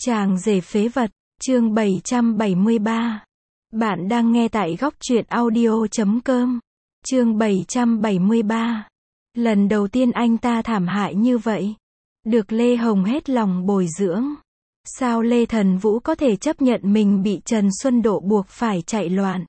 Chàng rể phế vật, chương 773. Bạn đang nghe tại góc truyện audio.com. Chương 773. Lần đầu tiên anh ta thảm hại như vậy. Được Lê Hồng hết lòng bồi dưỡng. Sao Lê Thần Vũ có thể chấp nhận mình bị Trần Xuân Độ buộc phải chạy loạn?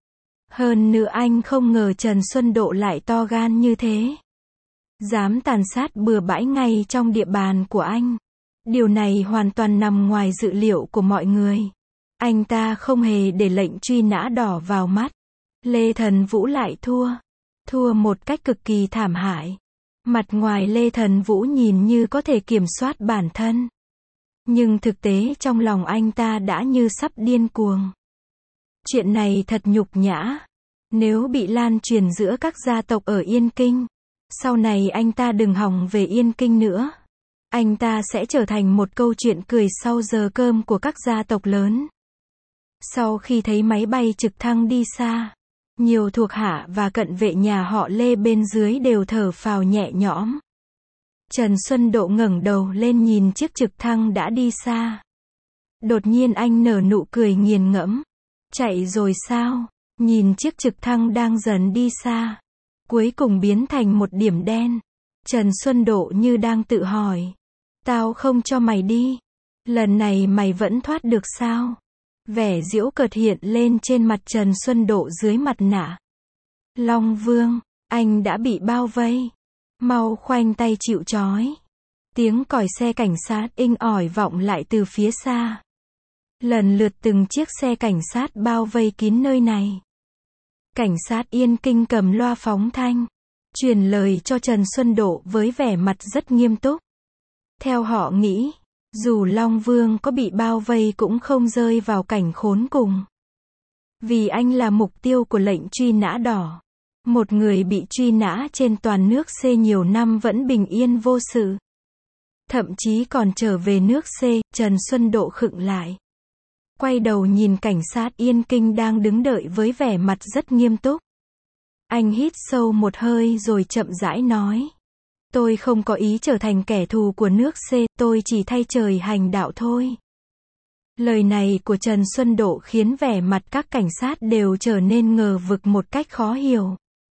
Hơn nữa anh không ngờ Trần Xuân Độ lại to gan như thế. Dám tàn sát bừa bãi ngay trong địa bàn của anh. Điều này hoàn toàn nằm ngoài dự liệu của mọi người. Anh ta không hề để lệnh truy nã đỏ vào mắt. Lê Thần Vũ lại thua. Thua một cách cực kỳ thảm hại. Mặt ngoài Lê Thần Vũ nhìn như có thể kiểm soát bản thân. Nhưng thực tế trong lòng anh ta đã như sắp điên cuồng. Chuyện này thật nhục nhã. Nếu bị lan truyền giữa các gia tộc ở Yên Kinh, sau này anh ta đừng hòng về Yên Kinh nữa. Anh ta sẽ trở thành một câu chuyện cười sau giờ cơm của các gia tộc lớn. Sau khi thấy máy bay trực thăng đi xa, nhiều thuộc hạ và cận vệ nhà họ Lê bên dưới đều thở phào nhẹ nhõm. Trần Xuân Độ ngẩng đầu lên nhìn chiếc trực thăng đã đi xa. Đột nhiên anh nở nụ cười nghiền ngẫm. Chạy rồi sao? Nhìn chiếc trực thăng đang dần đi xa, cuối cùng biến thành một điểm đen. Trần Xuân Độ như đang tự hỏi. Tao không cho mày đi. Lần này mày vẫn thoát được sao? Vẻ giễu cợt hiện lên trên mặt Trần Xuân Độ dưới mặt nạ. Long Vương, anh đã bị bao vây. Mau khoanh tay chịu trói. Tiếng còi xe cảnh sát inh ỏi vọng lại từ phía xa. Lần lượt từng chiếc xe cảnh sát bao vây kín nơi này. Cảnh sát Yên Kinh cầm loa phóng thanh, truyền lời cho Trần Xuân Độ với vẻ mặt rất nghiêm túc. Theo họ nghĩ, dù Long Vương có bị bao vây cũng không rơi vào cảnh khốn cùng. Vì anh là mục tiêu của lệnh truy nã đỏ. Một người bị truy nã trên toàn nước C nhiều năm vẫn bình yên vô sự. Thậm chí còn trở về nước C, Trần Xuân Độ khựng lại. Quay đầu nhìn cảnh sát Yên Kinh đang đứng đợi với vẻ mặt rất nghiêm túc. Anh hít sâu một hơi rồi chậm rãi nói. Tôi không có ý trở thành kẻ thù của nước C, tôi chỉ thay trời hành đạo thôi. Lời này của Trần Xuân Độ khiến vẻ mặt các cảnh sát đều trở nên ngờ vực một cách khó hiểu.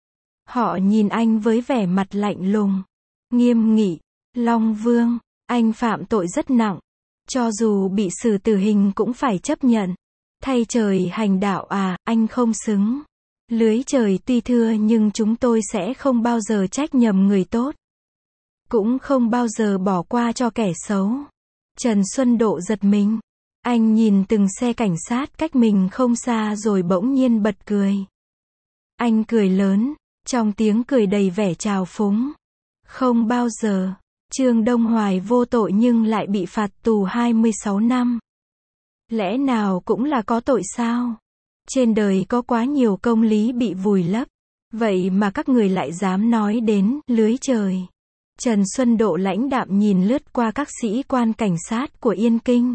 Họ nhìn anh với vẻ mặt lạnh lùng, nghiêm nghị. Long Vương, anh phạm tội rất nặng. Cho dù bị xử tử hình cũng phải chấp nhận. Thay trời hành đạo à, anh không xứng. Lưới trời tuy thưa nhưng chúng tôi sẽ không bao giờ trách nhầm người tốt. Cũng không bao giờ bỏ qua cho kẻ xấu. Trần Xuân Độ giật mình. Anh nhìn từng xe cảnh sát cách mình không xa rồi bỗng nhiên bật cười. Anh cười lớn, trong tiếng cười đầy vẻ trào phúng. Không bao giờ. Trương Đông Hoài vô tội nhưng lại bị phạt tù 26 năm. Lẽ nào cũng là có tội sao? Trên đời có quá nhiều công lý bị vùi lấp. Vậy mà các người lại dám nói đến lưới trời. Trần Xuân Độ lãnh đạm nhìn lướt qua các sĩ quan cảnh sát của Yên Kinh.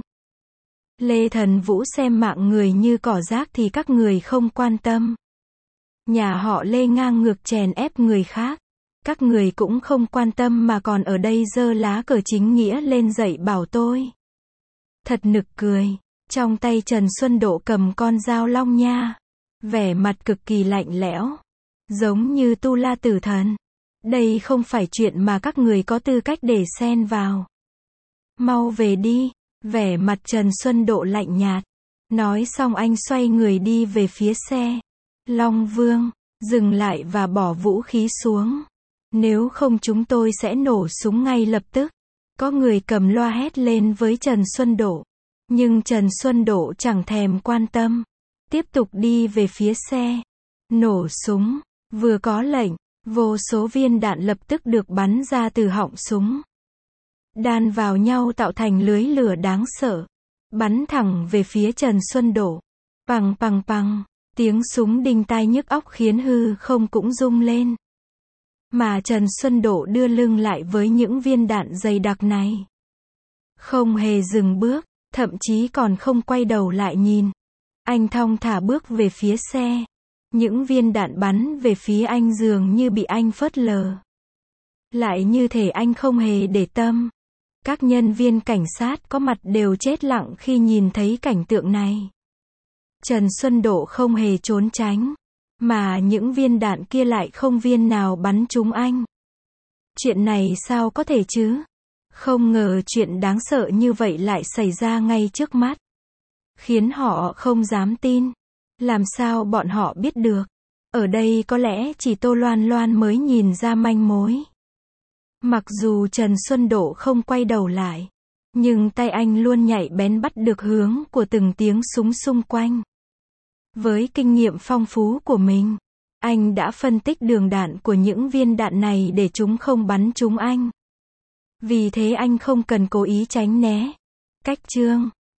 Lê Thần Vũ xem mạng người như cỏ rác thì các người không quan tâm. Nhà họ Lê ngang ngược chèn ép người khác. Các người cũng không quan tâm mà còn ở đây giơ lá cờ chính nghĩa lên dạy bảo tôi. Thật nực cười. Trong tay Trần Xuân Độ cầm con dao long nha. Vẻ mặt cực kỳ lạnh lẽo. Giống như tu la tử thần. Đây không phải chuyện mà các người có tư cách để xen vào. Mau về đi. Vẻ mặt Trần Xuân Độ lạnh nhạt. Nói xong anh xoay người đi về phía xe. Long Vương, dừng lại và bỏ vũ khí xuống. Nếu không chúng tôi sẽ nổ súng ngay lập tức. Có người cầm loa hét lên với Trần Xuân Độ. Nhưng Trần Xuân Độ chẳng thèm quan tâm. Tiếp tục đi về phía xe. Nổ súng. Vừa có lệnh, vô số viên đạn lập tức được bắn ra từ họng súng. Đan vào nhau tạo thành lưới lửa đáng sợ. Bắn thẳng về phía Trần Xuân Độ. Pằng pằng pằng. Tiếng súng đinh tai nhức óc khiến hư không cũng rung lên. Mà Trần Xuân Độ đưa lưng lại với những viên đạn dày đặc này. Không hề dừng bước, thậm chí còn không quay đầu lại nhìn. Anh thong thả bước về phía xe. Những viên đạn bắn về phía anh dường như bị anh phớt lờ. Lại như thể anh không hề để tâm. Các nhân viên cảnh sát có mặt đều chết lặng khi nhìn thấy cảnh tượng này. Trần Xuân Độ không hề trốn tránh, mà những viên đạn kia lại không viên nào bắn trúng anh. Chuyện này sao có thể chứ? Không ngờ chuyện đáng sợ như vậy lại xảy ra ngay trước mắt. Khiến họ không dám tin. Làm sao bọn họ biết được? Ở đây có lẽ chỉ Tô Loan Loan mới nhìn ra manh mối. Mặc dù Trần Xuân Độ không quay đầu lại, nhưng tay anh luôn nhạy bén bắt được hướng của từng tiếng súng xung quanh. Với kinh nghiệm phong phú của mình, anh đã phân tích đường đạn của những viên đạn này để chúng không bắn trúng anh. Vì thế anh không cần cố ý tránh né. Cách chương